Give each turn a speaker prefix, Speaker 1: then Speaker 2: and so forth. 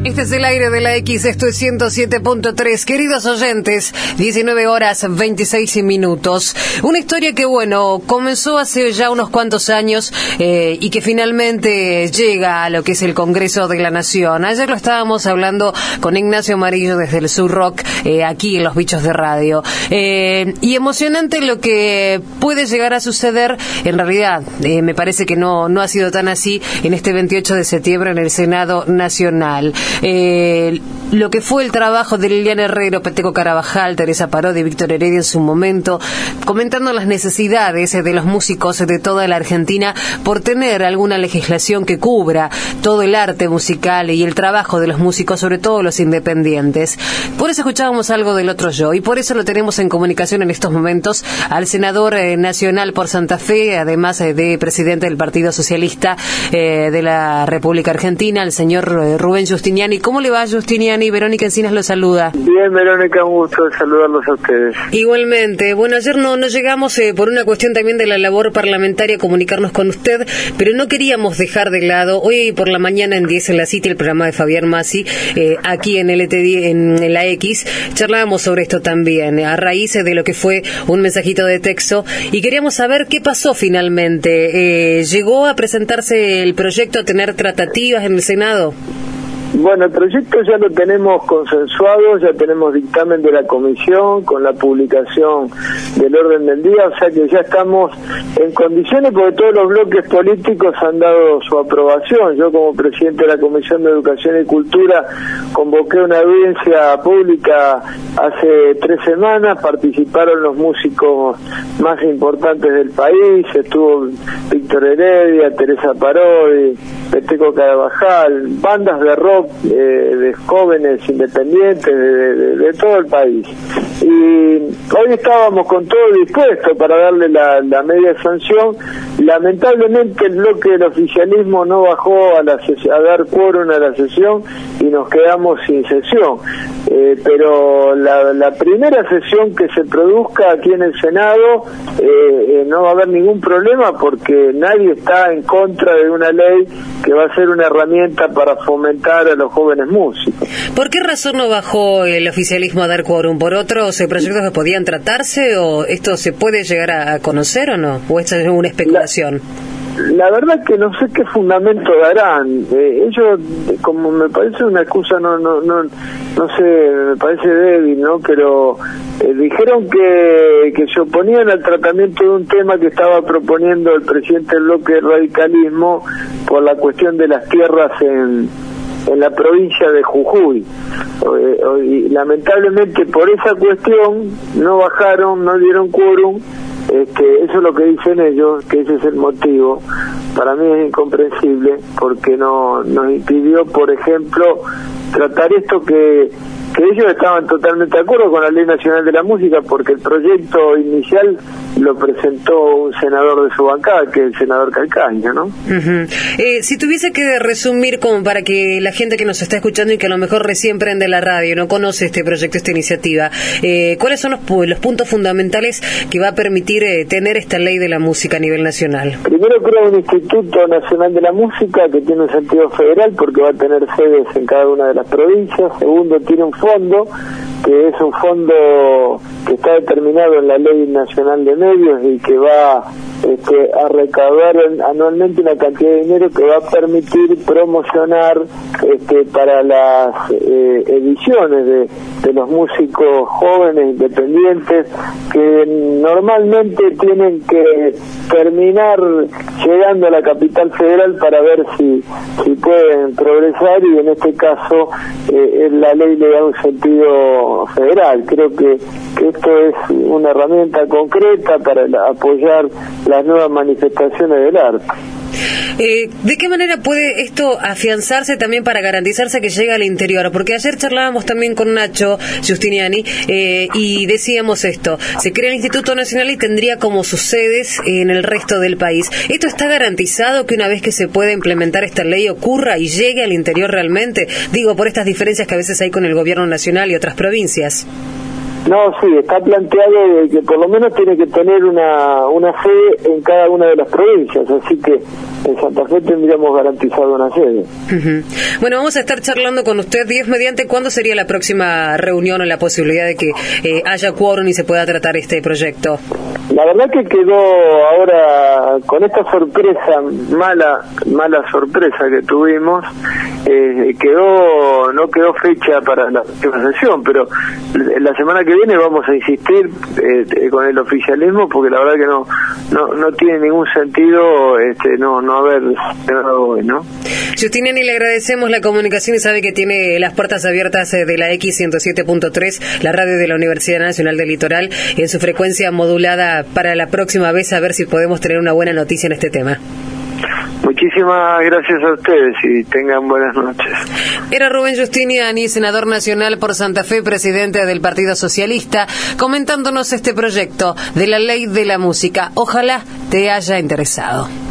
Speaker 1: Este es el aire de la X, esto es 107.3. Queridos oyentes, 19 horas 26 minutos. Una historia que, bueno, comenzó hace ya unos cuantos años y que finalmente llega a lo que es el Congreso de la Nación. Ayer lo estábamos hablando con Ignacio Amarillo desde el Sur Rock, aquí en Los Bichos de Radio. Y emocionante lo que puede llegar a suceder. En realidad, me parece que no ha sido tan así en este 28 de septiembre en el Senado Nacional. Lo que fue el trabajo de Liliana Herrero, Peteco Carabajal, Teresa Parodi y Víctor Heredia en su momento, comentando las necesidades de los músicos de toda la Argentina por tener alguna legislación que cubra todo el arte musical y el trabajo de los músicos, sobre todo los independientes. Por eso escuchábamos algo del otro yo, y por eso lo tenemos en comunicación en estos momentos al senador nacional por Santa Fe, además de presidente del Partido Socialista de la República Argentina, el señor Rubén Giustiniani. ¿Cómo le va, Giustiniani? Verónica Encinas lo saluda.
Speaker 2: Bien, Verónica, un gusto de saludarlos a ustedes.
Speaker 1: Igualmente. Bueno, ayer no llegamos por una cuestión también de la labor parlamentaria a comunicarnos con usted, pero no queríamos dejar de lado, hoy por la mañana en 10 en la City, el programa de Fabián Massi, aquí en LTD, en la X, charlábamos sobre esto también, a raíz de lo que fue un mensajito de texto, y queríamos saber qué pasó finalmente. ¿Llegó a presentarse el proyecto, a tener tratativas en el Senado?
Speaker 2: Bueno, el proyecto ya lo tenemos consensuado, ya tenemos dictamen de la comisión con la publicación del orden del día, o sea que ya estamos en condiciones porque todos los bloques políticos han dado su aprobación. Yo, como presidente de la Comisión de Educación y Cultura, convoqué una audiencia pública hace 3 semanas, participaron los músicos más importantes del país, estuvo Víctor Heredia, Teresa Parodi, Peteco Carabajal, bandas de rock, de jóvenes independientes de todo el país, y hoy estábamos con todo dispuesto para darle la media sanción. Lamentablemente el bloque del oficialismo no bajó a dar quórum a la sesión y nos quedamos sin sesión, pero la primera sesión que se produzca aquí en el Senado no va a haber ningún problema porque nadie está en contra de una ley que va a ser una herramienta para fomentar a los jóvenes músicos.
Speaker 1: ¿Por qué razón no bajó el oficialismo a dar quórum? ¿Por otros proyectos que podían tratarse, o esto se puede llegar a conocer o no? ¿O esta es una especulación?
Speaker 2: La verdad que no sé qué fundamento darán. Ellos, como me parece una excusa, no sé, me parece débil, ¿no? Pero dijeron que se oponían al tratamiento de un tema que estaba proponiendo el presidente del bloque del radicalismo por la cuestión de las tierras en la provincia de Jujuy. Y lamentablemente por esa cuestión no bajaron, no dieron quórum. Eso es lo que dicen ellos, que ese es el motivo. Para mí es incomprensible porque nos impidió, por ejemplo, tratar esto que ellos estaban totalmente de acuerdo con la Ley Nacional de la Música, porque el proyecto inicial lo presentó un senador de su bancada, que es el senador Calcaño, ¿no?
Speaker 1: Si tuviese que resumir, como para que la gente que nos está escuchando y que a lo mejor recién prende la radio no conoce este proyecto, esta iniciativa, ¿cuáles son los puntos fundamentales que va a permitir tener esta ley de la música a nivel nacional?
Speaker 2: Primero, crea un Instituto Nacional de la Música que tiene un sentido federal porque va a tener sedes en cada una de las provincias. Segundo, tiene un fondo que es un fondo que está determinado en la Ley Nacional de Medios y que va a recaudar anualmente una cantidad de dinero que va a permitir promocionar para las ediciones de los músicos jóvenes independientes que normalmente tienen que terminar llegando a la capital federal para ver si pueden progresar, y en este caso la ley le da un sentido federal. Creo que esto es una herramienta concreta para apoyar las nuevas manifestaciones del arte.
Speaker 1: ¿De qué manera puede esto afianzarse también para garantizarse que llega al interior? Porque ayer charlábamos también con Nacho Giustiniani y decíamos esto: se crea el Instituto Nacional y tendría como sus sedes en el resto del país. ¿Esto está garantizado que una vez que se pueda implementar esta ley ocurra y llegue al interior realmente? Digo, por estas diferencias que a veces hay con el gobierno nacional y otras provincias.
Speaker 2: No, sí, está planteado de que por lo menos tiene que tener una sede en cada una de las provincias, así que en Santa Fe tendríamos garantizado una sede.
Speaker 1: Bueno, vamos a estar charlando con usted, Dios mediante. ¿Cuándo sería la próxima reunión o la posibilidad de que haya quórum y se pueda tratar este proyecto?
Speaker 2: La verdad que quedó ahora con esta sorpresa, mala sorpresa que tuvimos, no quedó fecha para la próxima sesión, pero la semana que viene vamos a insistir con el oficialismo, porque la verdad que no tiene ningún sentido no haber quedado hoy, ¿no?
Speaker 1: Justiniani, le agradecemos la comunicación y sabe que tiene las puertas abiertas de la X107.3, la radio de la Universidad Nacional del Litoral, en su frecuencia modulada para la próxima vez, a ver si podemos tener una buena noticia en este tema.
Speaker 2: Muchísimas gracias a ustedes y tengan buenas noches.
Speaker 1: Era Rubén Justiniani, senador nacional por Santa Fe, presidente del Partido Socialista, comentándonos este proyecto de la Ley de la Música. Ojalá te haya interesado.